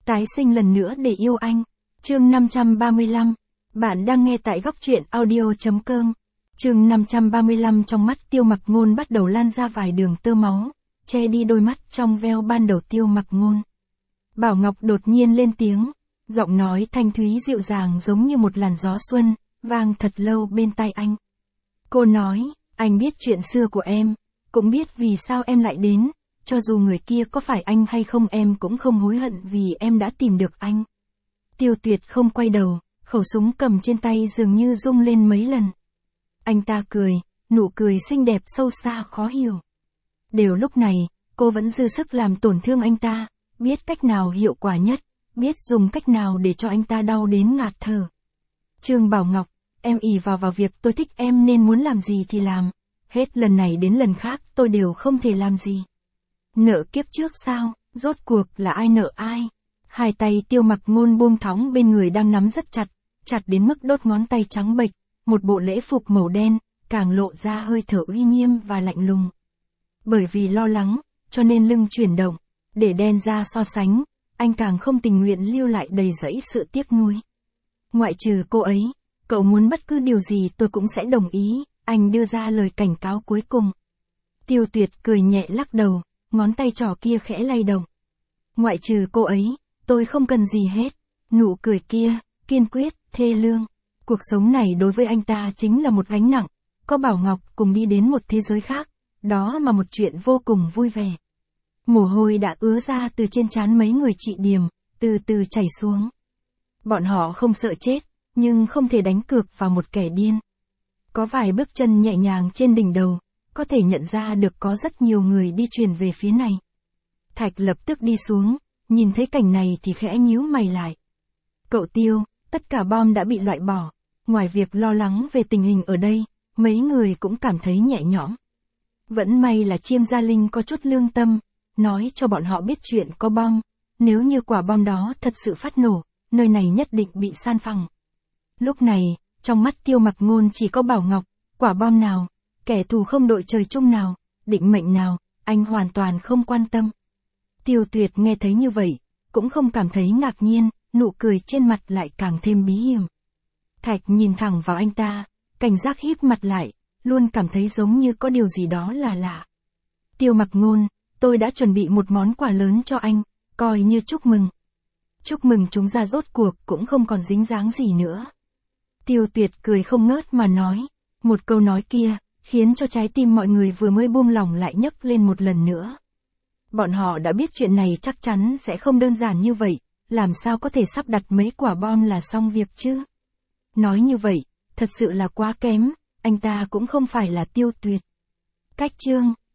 Tái sinh lần nữa để yêu anh. Chương 535. Bạn đang nghe tại góc truyện audio.com. Chương 535. Trong mắt Tiêu Mặc Ngôn bắt đầu lan ra vài đường tơ máu, che đi đôi mắt trong veo ban đầu Tiêu Mặc Ngôn. Bảo Ngọc đột nhiên lên tiếng, giọng nói thanh thúy dịu dàng giống như một làn gió xuân, vang thật lâu bên tai anh. Cô nói, anh biết chuyện xưa của em, cũng biết vì sao em lại đến, cho dù người kia có phải anh hay không em cũng không hối hận vì em đã tìm được anh. Tiêu Tuyệt không quay đầu, khẩu súng cầm trên tay dường như rung lên mấy lần. Anh ta cười, nụ cười xinh đẹp sâu xa khó hiểu. Đều lúc này, cô vẫn dư sức làm tổn thương anh ta, biết cách nào hiệu quả nhất, biết dùng cách nào để cho anh ta đau đến ngạt thở. Trương Bảo Ngọc, em ỷ vào việc tôi thích em nên muốn làm gì thì làm, hết lần này đến lần khác tôi đều không thể làm gì. Nợ kiếp trước sao, rốt cuộc là ai nợ ai? Hai tay Tiêu Mặc Ngôn buông thõng bên người đang nắm rất chặt, chặt đến mức đốt ngón tay trắng bệch, một bộ lễ phục màu đen, càng lộ ra hơi thở uy nghiêm và lạnh lùng. Bởi vì lo lắng, cho nên lưng chuyển động, để đen ra so sánh, anh càng không tình nguyện lưu lại đầy rẫy sự tiếc nuối. Ngoại trừ cô ấy, cậu muốn bất cứ điều gì tôi cũng sẽ đồng ý, anh đưa ra lời cảnh cáo cuối cùng. Tiêu Tuyệt cười nhẹ lắc đầu, ngón tay trỏ kia khẽ lay động. Ngoại trừ cô ấy, tôi không cần gì hết. Nụ cười kia, kiên quyết, thê lương. Cuộc sống này đối với anh ta chính là một gánh nặng, có Bảo Ngọc cùng đi đến một thế giới khác, đó mà một chuyện vô cùng vui vẻ. Mồ hôi đã ứa ra từ trên trán mấy người chị Điềm, từ từ chảy xuống. Bọn họ không sợ chết, nhưng không thể đánh cược vào một kẻ điên. Có vài bước chân nhẹ nhàng trên đỉnh đầu, có thể nhận ra được có rất nhiều người đi truyền về phía này. Thạch lập tức đi xuống, nhìn thấy cảnh này thì khẽ nhíu mày lại. Cậu Tiêu, tất cả bom đã bị loại bỏ, ngoài việc lo lắng về tình hình ở đây, mấy người cũng cảm thấy nhẹ nhõm. Vẫn may là Chiêm Gia Linh có chút lương tâm, nói cho bọn họ biết chuyện có bom, nếu như quả bom đó thật sự phát nổ, nơi này nhất định bị san phẳng. Lúc này, trong mắt Tiêu Mặc Ngôn chỉ có Bảo Ngọc, quả bom nào, kẻ thù không đội trời chung nào, định mệnh nào, anh hoàn toàn không quan tâm. Tiêu Tuyệt nghe thấy như vậy, cũng không cảm thấy ngạc nhiên, nụ cười trên mặt lại càng thêm bí hiểm. Thạch nhìn thẳng vào anh ta, cảnh giác híp mặt lại, luôn cảm thấy giống như có điều gì đó là lạ. Tiêu Mặc Ngôn, tôi đã chuẩn bị một món quà lớn cho anh, coi như chúc mừng. Chúc mừng chúng ra rốt cuộc cũng không còn dính dáng gì nữa. Tiêu Tuyệt cười không ngớt mà nói, một câu nói kia, khiến cho trái tim mọi người vừa mới buông lỏng lại nhấc lên một lần nữa. Bọn họ đã biết chuyện này chắc chắn sẽ không đơn giản như vậy, làm sao có thể sắp đặt mấy quả bom là xong việc chứ? Nói như vậy, thật sự là quá kém, anh ta cũng không phải là Tiêu Tuyệt. Cách chương